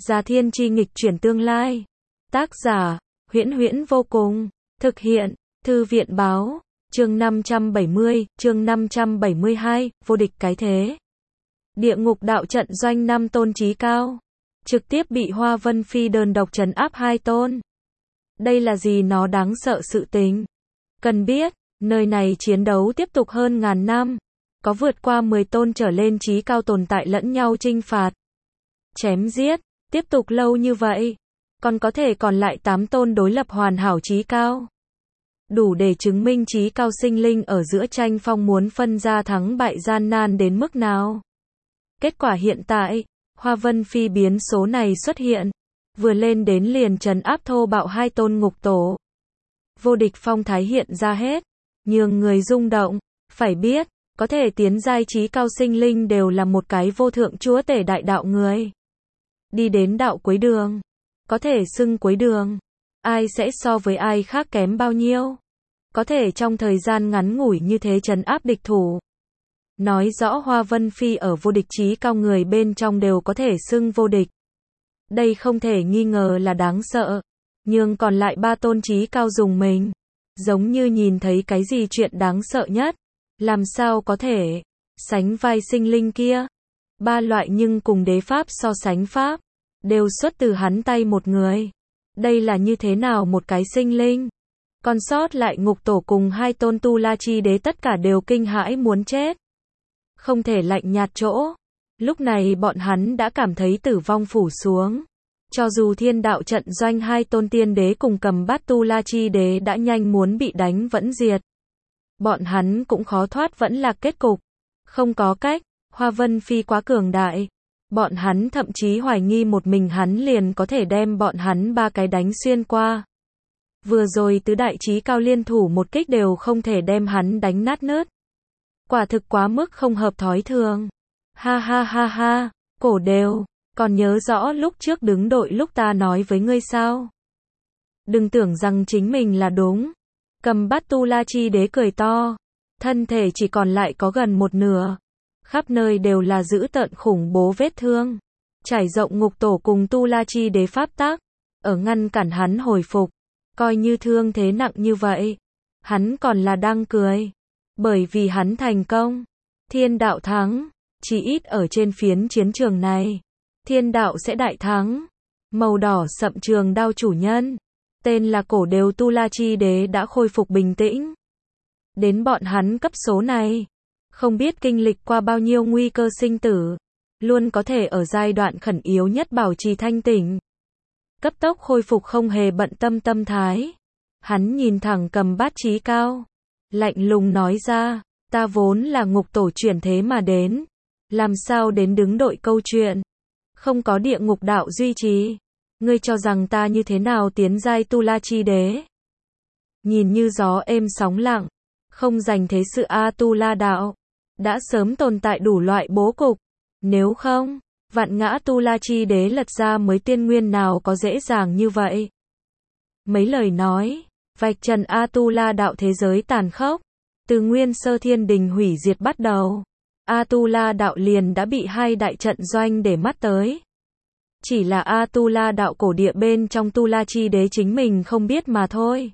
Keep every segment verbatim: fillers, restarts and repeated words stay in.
Già Thiên Chi nghịch chuyển tương lai. Tác giả, Huyễn Huyễn vô cùng. Thực hiện, Thư viện báo. Chương năm trăm bảy mươi, chương năm trăm bảy mươi hai, vô địch cái thế. Địa ngục đạo trận doanh năm tôn chí cao. Trực tiếp bị Hoa Vân Phi đơn độc trấn áp hai tôn. Đây là gì nó đáng sợ sự tình. Cần biết, nơi này chiến đấu tiếp tục hơn ngàn năm. Có vượt qua mười tôn trở lên chí cao tồn tại lẫn nhau chinh phạt. Chém giết, tiếp tục lâu như vậy. Còn có thể còn lại tám tôn đối lập hoàn hảo chí cao. Đủ để chứng minh chí cao sinh linh ở giữa tranh phong muốn phân ra thắng bại gian nan đến mức nào. Kết quả hiện tại, Hoa Vân Phi biến số này xuất hiện. Vừa lên đến liền trấn áp thô bạo hai tôn ngục tổ. Vô địch phong thái hiện ra hết. Nhường người rung động. Phải biết, có thể tiến giai chí cao sinh linh đều là một cái vô thượng chúa tể đại đạo người. Đi đến đạo cuối đường. Có thể xưng cuối đường. Ai sẽ so với ai khác kém bao nhiêu. Có thể trong thời gian ngắn ngủi như thế trấn áp địch thủ. Nói rõ Hoa Vân Phi ở vô địch chí cao người bên trong đều có thể xưng vô địch. Đây không thể nghi ngờ là đáng sợ. Nhưng còn lại ba tôn chí cao dùng mình. Giống như nhìn thấy cái gì chuyện đáng sợ nhất. Làm sao có thể sánh vai sinh linh kia. Ba loại nhưng cùng đế pháp so sánh pháp. Đều xuất từ hắn tay một người. Đây là như thế nào một cái sinh linh. Còn sót lại ngục tổ cùng hai tôn tu la chi đế tất cả đều kinh hãi muốn chết. Không thể lạnh nhạt chỗ. Lúc này bọn hắn đã cảm thấy tử vong phủ xuống. Cho dù thiên đạo trận doanh hai tôn tiên đế cùng cầm bát tu la chi đế đã nhanh muốn bị đánh vẫn diệt. Bọn hắn cũng khó thoát vẫn là kết cục. Không có cách, Hoa Vân Phi quá cường đại. Bọn hắn thậm chí hoài nghi một mình hắn liền có thể đem bọn hắn ba cái đánh xuyên qua. Vừa rồi tứ đại chí cao liên thủ một kích đều không thể đem hắn đánh nát nớt. Quả thực quá mức không hợp thói thường. Ha ha ha ha, cổ đều, còn nhớ rõ lúc trước đứng đội lúc ta nói với ngươi sao? Đừng tưởng rằng chính mình là đúng. Cầm bát tu la chi đế cười to. Thân thể chỉ còn lại có gần một nửa. Khắp nơi đều là dữ tợn khủng bố vết thương. Trải rộng ngục tổ cùng tu la chi đế pháp tác. Ở ngăn cản hắn hồi phục. Coi như thương thế nặng như vậy. Hắn còn là đang cười. Bởi vì hắn thành công. Thiên đạo thắng. Chỉ ít ở trên phiến chiến trường này. Thiên đạo sẽ đại thắng. Màu đỏ sậm trường đao chủ nhân. Tên là cổ đều tu la chi đế đã khôi phục bình tĩnh. Đến bọn hắn cấp số này. Không biết kinh lịch qua bao nhiêu nguy cơ sinh tử. Luôn có thể ở giai đoạn khẩn yếu nhất bảo trì thanh tỉnh. Cấp tốc khôi phục không hề bận tâm tâm thái. Hắn nhìn thẳng cầm bát chí cao. Lạnh lùng nói ra. Ta vốn là ngục tổ chuyển thế mà đến. Làm sao đến đứng đội câu chuyện. Không có địa ngục đạo duy trì. Ngươi cho rằng ta như thế nào tiến giai tu la chi đế. Nhìn như gió êm sóng lặng. Không dành thế sự A tu la đạo. Đã sớm tồn tại đủ loại bố cục. Nếu không, vạn ngã tu la chi đế lật ra mới tiên nguyên nào có dễ dàng như vậy. Mấy lời nói, vạch trần A tu la đạo thế giới tàn khốc. Từ nguyên sơ thiên đình hủy diệt bắt đầu. A tu la đạo liền đã bị hai đại trận doanh để mắt tới. Chỉ là A tu la đạo cổ địa bên trong tu la chi đế chính mình không biết mà thôi.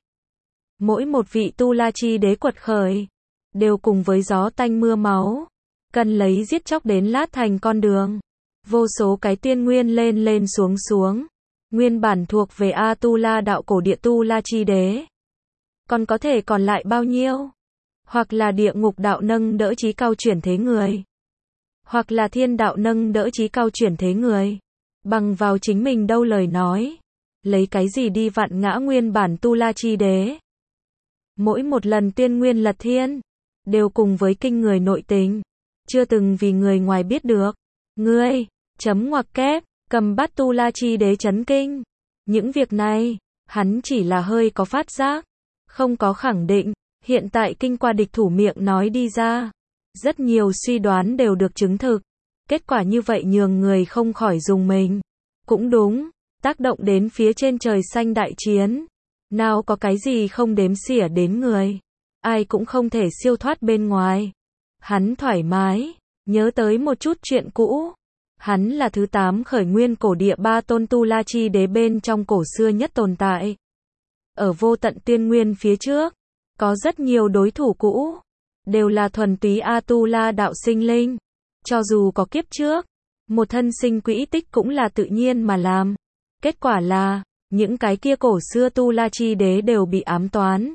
Mỗi một vị tu la chi đế quật khởi. Đều cùng với gió tanh mưa máu. Cần lấy giết chóc đến lát thành con đường. Vô số cái tiên nguyên lên lên xuống xuống. Nguyên bản thuộc về A tu la đạo cổ địa tu la chi đế. Còn có thể còn lại bao nhiêu? Hoặc là địa ngục đạo nâng đỡ chí cao chuyển thế người. Hoặc là thiên đạo nâng đỡ chí cao chuyển thế người. Bằng vào chính mình đâu lời nói. Lấy cái gì đi vặn ngã nguyên bản tu la chi đế. Mỗi một lần tiên nguyên lật thiên. Đều cùng với kinh người nội tình. Chưa từng vì người ngoài biết được. Ngươi, chấm ngoặc kép, cầm bát tu la chi đế chấn kinh. Những việc này, hắn chỉ là hơi có phát giác. Không có khẳng định. Hiện tại kinh qua địch thủ miệng nói đi ra. Rất nhiều suy đoán đều được chứng thực. Kết quả như vậy nhường người không khỏi dùng mình. Cũng đúng, tác động đến phía trên trời xanh đại chiến. Nào có cái gì không đếm xỉa đến người. Ai cũng không thể siêu thoát bên ngoài. Hắn thoải mái, nhớ tới một chút chuyện cũ. Hắn là thứ tám khởi nguyên cổ địa ba tôn Tu La Chi Đế bên trong cổ xưa nhất tồn tại. Ở vô tận tiên nguyên phía trước, có rất nhiều đối thủ cũ, đều là thuần túy A-tu-la đạo sinh linh. Cho dù có kiếp trước, một thân sinh quỹ tích cũng là tự nhiên mà làm. Kết quả là, những cái kia cổ xưa Tu La Chi Đế đều bị ám toán.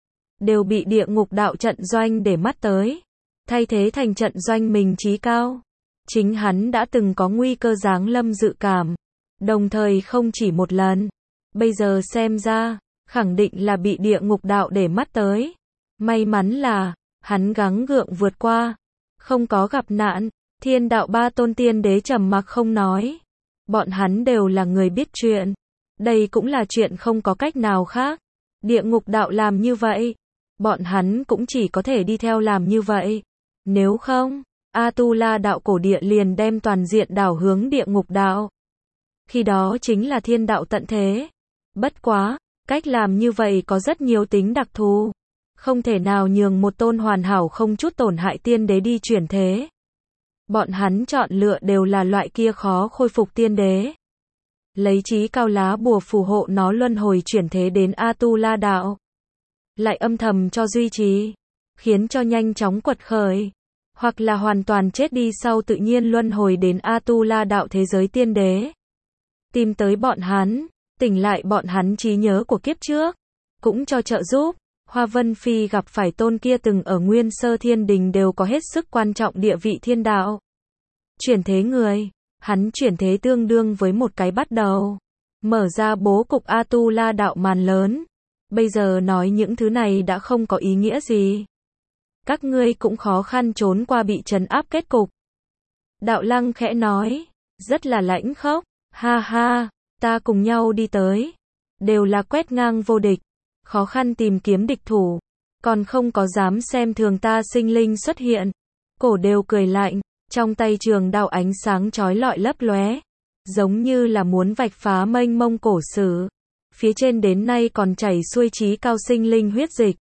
Đều bị địa ngục đạo trận doanh để mắt tới. Thay thế thành trận doanh mình chí cao. Chính hắn đã từng có nguy cơ giáng lâm dự cảm. Đồng thời không chỉ một lần. Bây giờ xem ra, khẳng định là bị địa ngục đạo để mắt tới. May mắn là, hắn gắng gượng vượt qua. Không có gặp nạn. Thiên đạo ba tôn tiên đế trầm mặc không nói. Bọn hắn đều là người biết chuyện. Đây cũng là chuyện không có cách nào khác. Địa ngục đạo làm như vậy. Bọn hắn cũng chỉ có thể đi theo làm như vậy. Nếu không, A-tu-la đạo cổ địa liền đem toàn diện đảo hướng địa ngục đạo. Khi đó chính là thiên đạo tận thế. Bất quá, cách làm như vậy có rất nhiều tính đặc thù. Không thể nào nhường một tôn hoàn hảo không chút tổn hại tiên đế đi chuyển thế. Bọn hắn chọn lựa đều là loại kia khó khôi phục tiên đế. Lấy chí cao lá bùa phù hộ nó luân hồi chuyển thế đến A-tu-la đạo. Lại âm thầm cho duy trì. Khiến cho nhanh chóng quật khởi. Hoặc là hoàn toàn chết đi sau tự nhiên luân hồi đến A-tu-la đạo thế giới tiên đế. Tìm tới bọn hắn. Tỉnh lại bọn hắn trí nhớ của kiếp trước. Cũng cho trợ giúp. Hoa Vân Phi gặp phải tôn kia từng ở Nguyên Sơ Thiên Đình đều có hết sức quan trọng địa vị thiên đạo. Chuyển thế người, hắn chuyển thế tương đương với một cái bắt đầu. Mở ra bố cục A-tu-la đạo màn lớn. Bây giờ nói những thứ này đã không có ý nghĩa gì. Các ngươi cũng khó khăn trốn qua bị trấn áp kết cục. Đạo Lăng khẽ nói, rất là lãnh khốc, ha ha, ta cùng nhau đi tới. Đều là quét ngang vô địch. Khó khăn tìm kiếm địch thủ, còn không có dám xem thường ta sinh linh xuất hiện. Cổ đều cười lạnh, trong tay trường đao ánh sáng chói lọi lấp lóe, giống như là muốn vạch phá mênh mông cổ sử. Phía trên đến nay còn chảy xuôi chí cao sinh linh huyết dịch.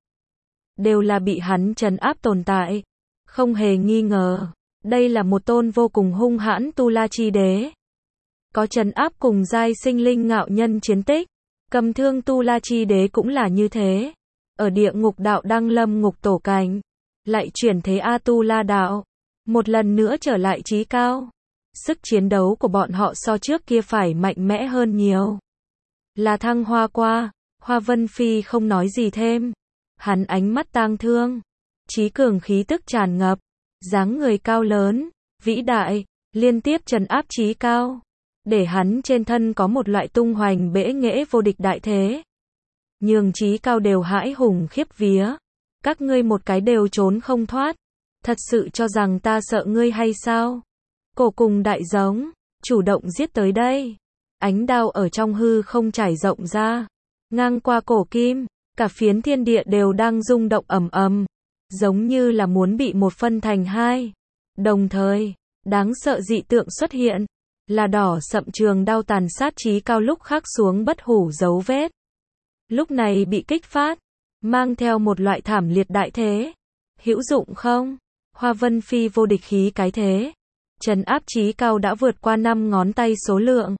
Đều là bị hắn trấn áp tồn tại. Không hề nghi ngờ, đây là một tôn vô cùng hung hãn Tu La Chi Đế. Có trấn áp cùng giai sinh linh ngạo nhân chiến tích. Cầm thương Tu La Chi Đế cũng là như thế. Ở địa ngục đạo đăng lâm ngục tổ cảnh. Lại chuyển thế A-tu-la đạo. Một lần nữa trở lại chí cao. Sức chiến đấu của bọn họ so trước kia phải mạnh mẽ hơn nhiều. Là thăng hoa qua. Hoa Vân Phi không nói gì thêm. Hắn ánh mắt tang thương. Chí cường khí tức tràn ngập. Dáng người cao lớn, vĩ đại, liên tiếp trấn áp chí cao. Để hắn trên thân có một loại tung hoành bẽ nghễ vô địch đại thế. Nhường chí cao đều hãi hùng khiếp vía. Các ngươi một cái đều trốn không thoát. Thật sự cho rằng ta sợ ngươi hay sao? Cổ cùng đại giống, chủ động giết tới đây. Ánh đao ở trong hư không trải rộng ra. Ngang qua cổ kim, cả phiến thiên địa đều đang rung động ầm ầm. Giống như là muốn bị một phân thành hai. Đồng thời, đáng sợ dị tượng xuất hiện. Là đỏ sậm trường đao tàn sát chí cao lúc khắc xuống bất hủ dấu vết. Lúc này bị kích phát, mang theo một loại thảm liệt đại thế. Hữu dụng không? Hoa Vân Phi vô địch khí cái thế. Trấn áp chí cao đã vượt qua năm ngón tay số lượng.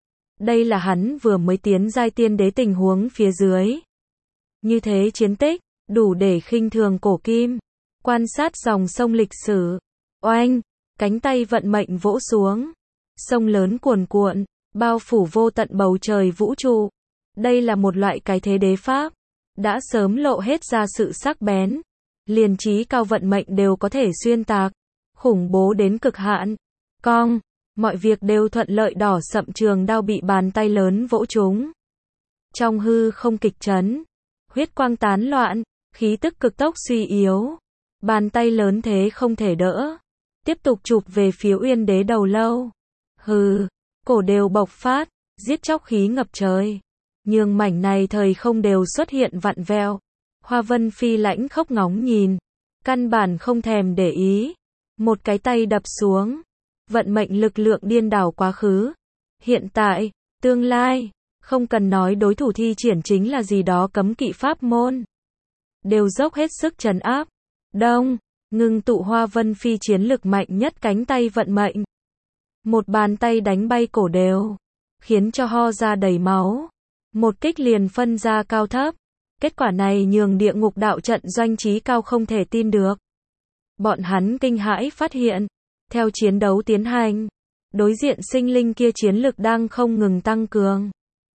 Đây là hắn vừa mới tiến giai tiên đế tình huống phía dưới. Như thế chiến tích, đủ để khinh thường cổ kim. Quan sát dòng sông lịch sử. Oanh, cánh tay vận mệnh vỗ xuống. Sông lớn cuồn cuộn, bao phủ vô tận bầu trời vũ trụ. Đây là một loại cái thế đế pháp. Đã sớm lộ hết ra sự sắc bén. Liền chí cao vận mệnh đều có thể xuyên tạc. Khủng bố đến cực hạn. Cong, mọi việc đều thuận lợi đỏ sậm trường đao bị bàn tay lớn vỗ trúng. Trong hư không kịch chấn. Huyết quang tán loạn, khí tức cực tốc suy yếu. Bàn tay lớn thế không thể đỡ. Tiếp tục chụp về phía Uyên Đế đầu lâu. Hừ, cổ đều bộc phát, giết chóc khí ngập trời. Nhưng mảnh này thời không đều xuất hiện vặn vẹo. Hoa Vân Phi lãnh khốc ngóng nhìn. Căn bản không thèm để ý. Một cái tay đập xuống. Vận mệnh lực lượng điên đảo quá khứ. Hiện tại, tương lai. Không cần nói đối thủ thi triển chính là gì đó cấm kỵ pháp môn. Đều dốc hết sức trấn áp. Đông, ngưng tụ Hoa Vân Phi chiến lực mạnh nhất cánh tay vận mệnh. một bàn tay đánh bay cổ đều, khiến cho ho ra đầy máu. Một kích liền phân ra cao thấp. Kết quả này nhường địa ngục đạo trận doanh Chí Cao không thể tin được. Bọn hắn kinh hãi phát hiện, theo chiến đấu tiến hành, đối diện sinh linh kia chiến lực đang không ngừng tăng cường.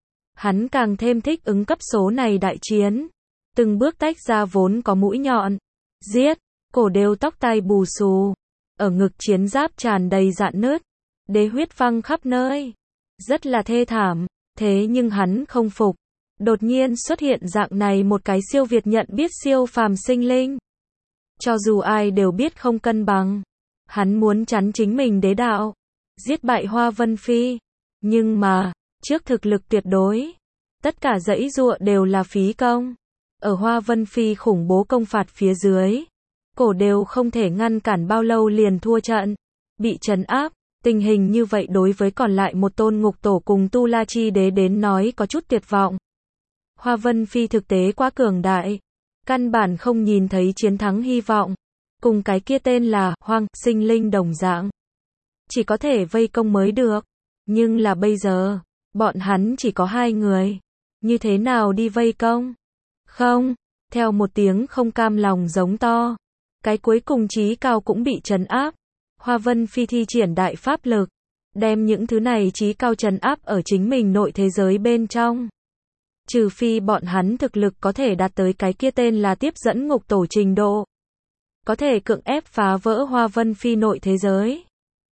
Hắn càng thêm thích ứng cấp số này đại chiến, từng bước tách ra vốn có mũi nhọn, giết, cổ đều tóc tai bù xù, ở ngực chiến giáp tràn đầy rạn nứt, đế huyết văng khắp nơi, rất là thê thảm, thế nhưng hắn không phục. Đột nhiên xuất hiện dạng này một cái siêu việt nhận biết siêu phàm sinh linh. Cho dù ai đều biết không cân bằng, hắn muốn chắn chính mình đế đạo, giết bại Hoa Vân Phi, nhưng mà, trước thực lực tuyệt đối, tất cả dãy dụa đều là phí công. Ở Hoa Vân Phi khủng bố công phạt phía dưới, cổ đều không thể ngăn cản bao lâu liền thua trận, bị trấn áp. Tình hình như vậy đối với còn lại một tôn ngục tổ cùng Tu La Chi Đế đến nói có chút tuyệt vọng. Hoa Vân Phi thực tế quá cường đại, căn bản không nhìn thấy chiến thắng hy vọng, cùng cái kia tên là Hoang sinh linh đồng dạng, chỉ có thể vây công mới được. Nhưng là bây giờ, bọn hắn chỉ có hai người, như thế nào đi vây công? Không, theo một tiếng không cam lòng giống to, cái cuối cùng Chí Cao cũng bị trấn áp. Hoa Vân Phi thi triển đại pháp lực, đem những thứ này Chí Cao trấn áp ở chính mình nội thế giới bên trong. Trừ phi bọn hắn thực lực có thể đạt tới cái kia tên là tiếp dẫn ngục tổ trình độ, có thể cưỡng ép phá vỡ Hoa Vân Phi nội thế giới.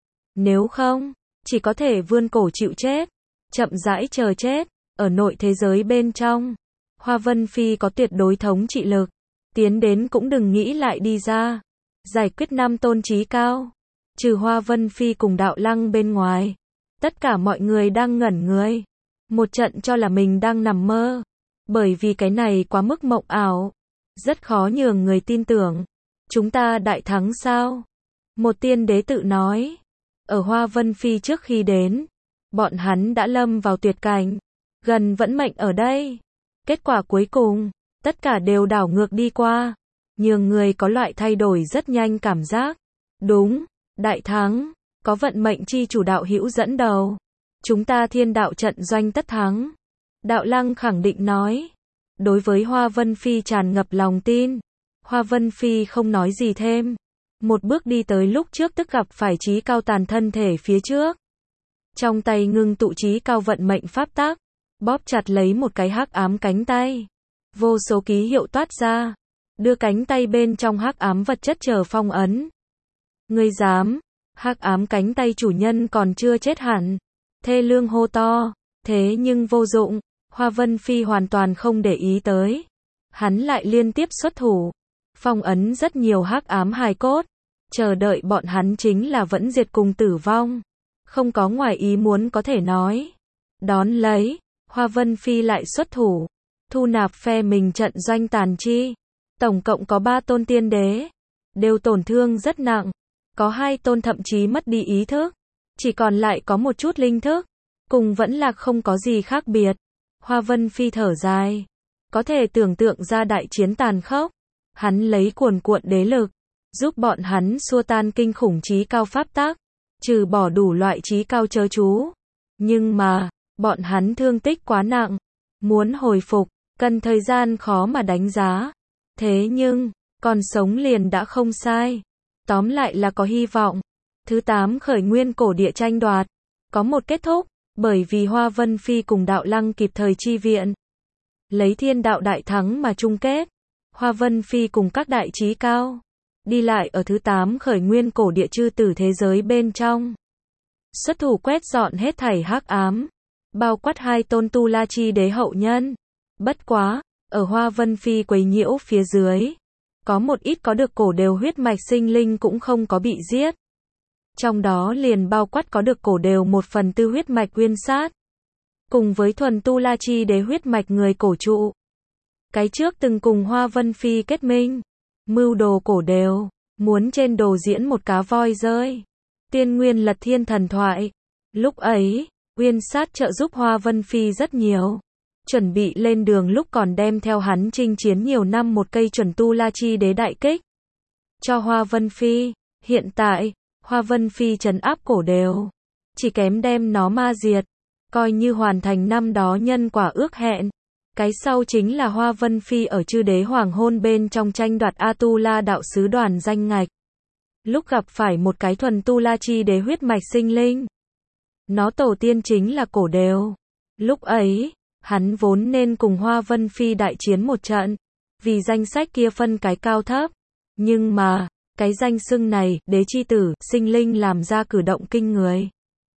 Nếu không, chỉ có thể vươn cổ chịu chết, chậm rãi chờ chết. Ở nội thế giới bên trong, Hoa Vân Phi có tuyệt đối thống trị lực, tiến đến cũng đừng nghĩ lại đi ra. Giải quyết năm tôn Chí Cao, trừ Hoa Vân Phi cùng Đạo Lăng bên ngoài, tất cả mọi người đang ngẩn người, một trận cho là mình đang nằm mơ, bởi vì cái này quá mức mộng ảo, rất khó nhường người tin tưởng. Chúng ta đại thắng sao? Một tiên đế tự nói. Ở Hoa Vân Phi trước khi đến, bọn hắn đã lâm vào tuyệt cảnh, gần vẫn mệnh ở đây. Kết quả cuối cùng, tất cả đều đảo ngược đi qua, nhường người có loại thay đổi rất nhanh cảm giác. Đúng, đại thắng, có vận mệnh chi chủ đạo hữu dẫn đầu. Chúng ta thiên đạo trận doanh tất thắng. Đạo Lăng khẳng định nói. Đối với Hoa Vân Phi tràn ngập lòng tin. Hoa Vân Phi không nói gì thêm. Một bước đi tới lúc trước tức gặp phải Chí Cao tàn thân thể phía trước. Trong tay ngưng tụ Chí Cao vận mệnh pháp tắc, bóp chặt lấy một cái hắc ám cánh tay. Vô số ký hiệu toát ra, đưa cánh tay bên trong hắc ám vật chất chờ phong ấn. Ngươi dám? Hắc ám cánh tay chủ nhân còn chưa chết hẳn. Thê lương hô to, thế nhưng vô dụng, Hoa Vân Phi hoàn toàn không để ý tới. Hắn lại liên tiếp xuất thủ, phong ấn rất nhiều hắc ám hài cốt, chờ đợi bọn hắn chính là vẫn diệt cùng tử vong. Không có ngoài ý muốn có thể nói. Đón lấy, Hoa Vân Phi lại xuất thủ, thu nạp phe mình trận doanh tàn chi. Tổng cộng có ba tôn tiên đế, đều tổn thương rất nặng, có hai tôn thậm chí mất đi ý thức, chỉ còn lại có một chút linh thức, cùng vẫn là không có gì khác biệt. Hoa Vân Phi thở dài, có thể tưởng tượng ra đại chiến tàn khốc, hắn lấy cuồn cuộn đế lực, giúp bọn hắn xua tan kinh khủng Chí Cao pháp tắc, trừ bỏ đủ loại Chí Cao chớ chú. Nhưng mà, bọn hắn thương tích quá nặng, muốn hồi phục, cần thời gian khó mà đánh giá. Thế nhưng, còn sống liền đã không sai. Tóm lại là có hy vọng. Thứ tám khởi nguyên cổ địa tranh đoạt, có một kết thúc, bởi vì Hoa Vân Phi cùng Đạo Lăng kịp thời chi viện. Lấy thiên đạo đại thắng mà chung kết. Hoa Vân Phi cùng các đại Chí Cao, đi lại ở thứ tám khởi nguyên cổ địa chư tử thế giới bên trong. Xuất thủ quét dọn hết thảy hắc ám, bao quát hai tôn Tu La Chi Đế hậu nhân. Bất quá, ở Hoa Vân Phi quấy nhiễu phía dưới, có một ít có được cổ đều huyết mạch sinh linh cũng không có bị giết. Trong đó liền bao quát có được cổ đều một phần tư huyết mạch Uyên Sát, cùng với thuần Tu La Chi Đế huyết mạch người cổ trụ. Cái trước từng cùng Hoa Vân Phi kết minh, mưu đồ cổ đều, muốn trên đồ diễn một cá voi rơi. Tiên nguyên lật thiên thần thoại. Lúc ấy, Uyên Sát trợ giúp Hoa Vân Phi rất nhiều. Chuẩn bị lên đường lúc còn đem theo hắn chinh chiến nhiều năm một cây chuẩn Tu La Chi Đế đại kích cho Hoa Vân Phi. Hiện tại, Hoa Vân Phi trấn áp cổ đều, chỉ kém đem nó ma diệt, coi như hoàn thành năm đó nhân quả ước hẹn. Cái sau chính là Hoa Vân Phi ở Chư Đế Hoàng Hôn bên trong tranh đoạt A-tu-la đạo sứ đoàn danh ngạch. Lúc gặp phải một cái thuần tu la chi đế huyết mạch sinh linh. Nó tổ tiên chính là cổ đều. Lúc ấy, hắn vốn nên cùng Hoa Vân Phi đại chiến một trận, vì danh sách kia phân cái cao thấp. Nhưng mà, cái danh xưng này, đế chi tử, sinh linh làm ra cử động kinh người.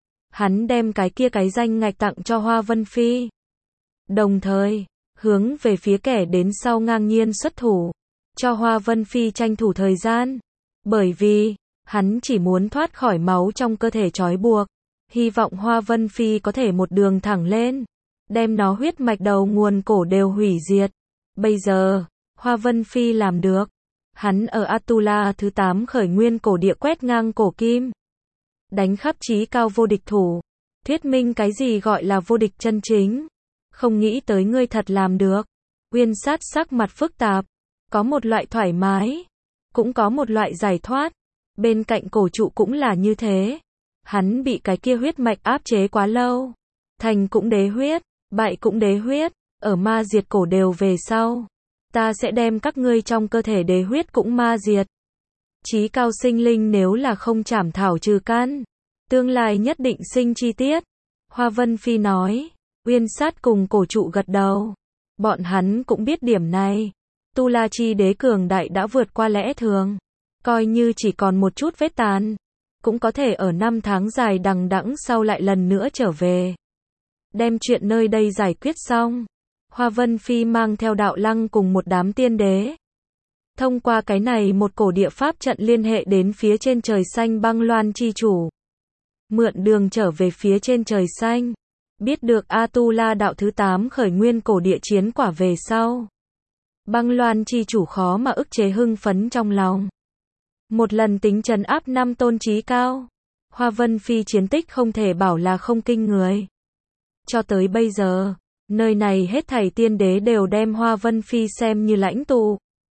Hắn đem cái kia cái danh ngạch tặng cho Hoa Vân Phi. Đồng thời, hướng về phía kẻ đến sau ngang nhiên xuất thủ, cho Hoa Vân Phi tranh thủ thời gian. Bởi vì, hắn chỉ muốn thoát khỏi máu trong cơ thể trói buộc, hy vọng Hoa Vân Phi có thể một đường thẳng lên, đem nó huyết mạch đầu nguồn cổ đều hủy diệt. Bây giờ, Hoa Vân Phi làm được. Hắn ở A-tu-la thứ tám khởi nguyên cổ địa quét ngang cổ kim, đánh khắp chí cao vô địch thủ, thuyết minh cái gì gọi là vô địch chân chính. Không nghĩ tới ngươi thật làm được. Uyên Sát sắc mặt phức tạp, có một loại thoải mái, cũng có một loại giải thoát. Bên cạnh cổ trụ cũng là như thế. Hắn bị cái kia huyết mạch áp chế quá lâu, thành cũng đế huyết, bại cũng đế huyết, ở ma diệt cổ đều về sau, ta sẽ đem các ngươi trong cơ thể đế huyết cũng ma diệt. Chí cao sinh linh nếu là không chảm thảo trừ căn, tương lai nhất định sinh chi tiết. Hoa Vân Phi nói. Uyên Sát cùng cổ trụ gật đầu. Bọn hắn cũng biết điểm này. Tu La Chi đế cường đại đã vượt qua lẽ thường. Coi như chỉ còn một chút vết tàn, cũng có thể ở năm tháng dài đằng đẵng sau lại lần nữa trở về. Đem chuyện nơi đây giải quyết xong, Hoa Vân Phi mang theo Đạo Lăng cùng một đám tiên đế. Thông qua cái này một cổ địa pháp trận liên hệ đến phía trên trời xanh Băng Loan chi chủ. Mượn đường trở về phía trên trời xanh. Biết được A-tu-la đạo thứ tám khởi nguyên cổ địa chiến quả về sau. Băng Loan chi chủ khó mà ức chế hưng phấn trong lòng. Một lần tính trấn áp năm tôn chí cao. Hoa Vân Phi chiến tích không thể bảo là không kinh người. Cho tới bây giờ, nơi này hết thảy tiên đế đều đem Hoa Vân Phi xem như lãnh tụ.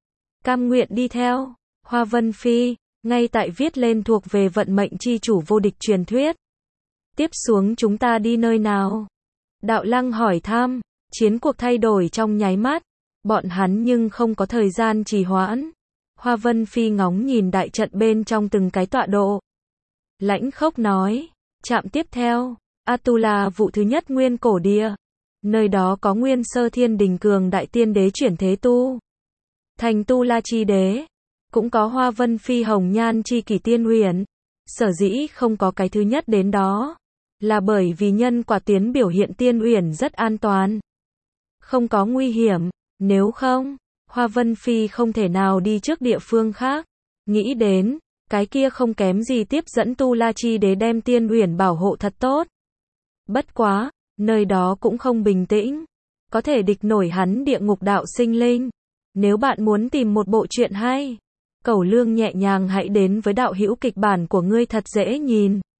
Cam nguyện đi theo. Hoa Vân Phi, ngay tại viết lên thuộc về vận mệnh chi chủ vô địch truyền thuyết. Tiếp xuống chúng ta đi nơi nào? Đạo Lăng hỏi thăm. Chiến cuộc thay đổi trong nháy mắt. Bọn hắn nhưng không có thời gian trì hoãn. Hoa Vân Phi ngóng nhìn đại trận bên trong từng cái tọa độ. Lãnh Khốc nói. Trạm tiếp theo, A-tu-la vụ thứ nhất nguyên cổ địa. Nơi đó có Nguyên Sơ Thiên Đình cường đại tiên đế chuyển thế tu. Thành Tu La Chi đế. Cũng có Hoa Vân Phi hồng nhan chi kỷ tiên huyền. Sở dĩ không có cái thứ nhất đến đó, là bởi vì nhân quả tuyến biểu hiện tiên uyển rất an toàn. Không có nguy hiểm, nếu không, Hoa Vân Phi không thể nào đi trước địa phương khác. Nghĩ đến, cái kia không kém gì tiếp dẫn Tu La Chi đế đem tiên uyển bảo hộ thật tốt. Bất quá, nơi đó cũng không bình tĩnh. Có thể địch nổi hắn địa ngục đạo sinh linh. Nếu bạn muốn tìm một bộ truyện hay, Cẩu Lương nhẹ nhàng hãy đến với đạo hữu kịch bản của ngươi thật dễ nhìn.